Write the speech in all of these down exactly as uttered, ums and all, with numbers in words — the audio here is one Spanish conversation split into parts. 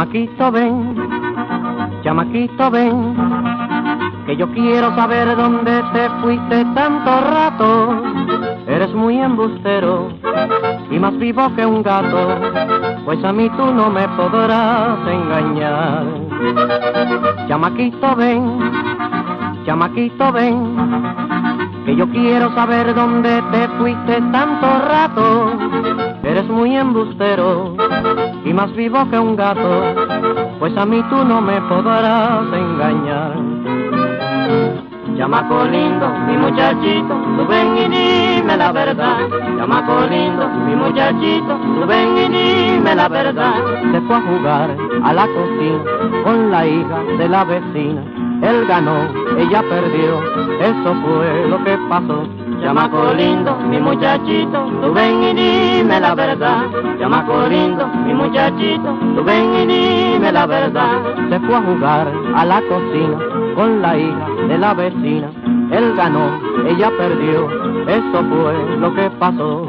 Chamaquito ven, chamaquito ven, que yo quiero saber dónde te fuiste tanto rato. Eres muy embustero y más vivo que un gato, pues a mí tú no me podrás engañar. Chamaquito ven, chamaquito ven, que yo quiero saber dónde te fuiste tanto rato. Eres muy embustero y más vivo que un gato, pues a mí tú no me podrás engañar. Chamaco lindo, mi muchachito, tú ven y dime la verdad. Chamaco lindo, mi muchachito, tú ven y dime la verdad. Se fue a jugar a la cocina con la hija de la vecina. Él ganó, ella perdió, eso fue lo que pasó. Chamaco lindo, mi muchachito, tú ven y dime la verdad. Chamaco lindo, mi muchachito, tú ven y dime la verdad. Se fue a jugar a la cocina con la hija de la vecina. Él ganó, ella perdió, eso fue lo que pasó.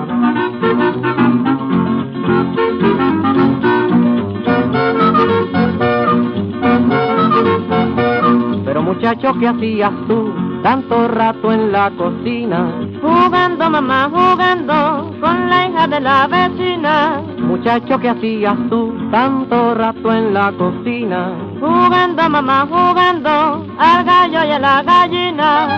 Pero muchacho, ¿qué hacías tú tanto rato en la cocina? Jugando, mamá, jugando con la hija de la vecina. Muchacho, ¿qué hacías tú tanto rato en la cocina? Jugando, mamá, jugando al gallo y a la gallina.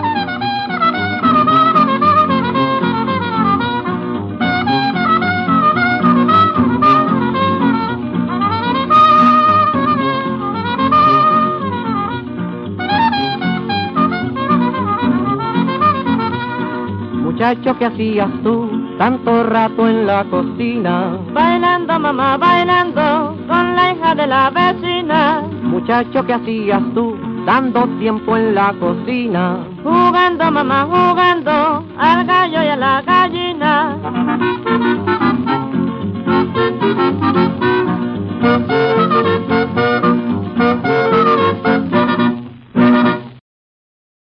Muchacho, ¿qué hacías tú tanto rato en la cocina? Bailando, mamá, bailando con la hija de la vecina. Muchacho, ¿qué hacías tú dando tiempo en la cocina? Jugando, mamá, jugando al gallo y a la gallina.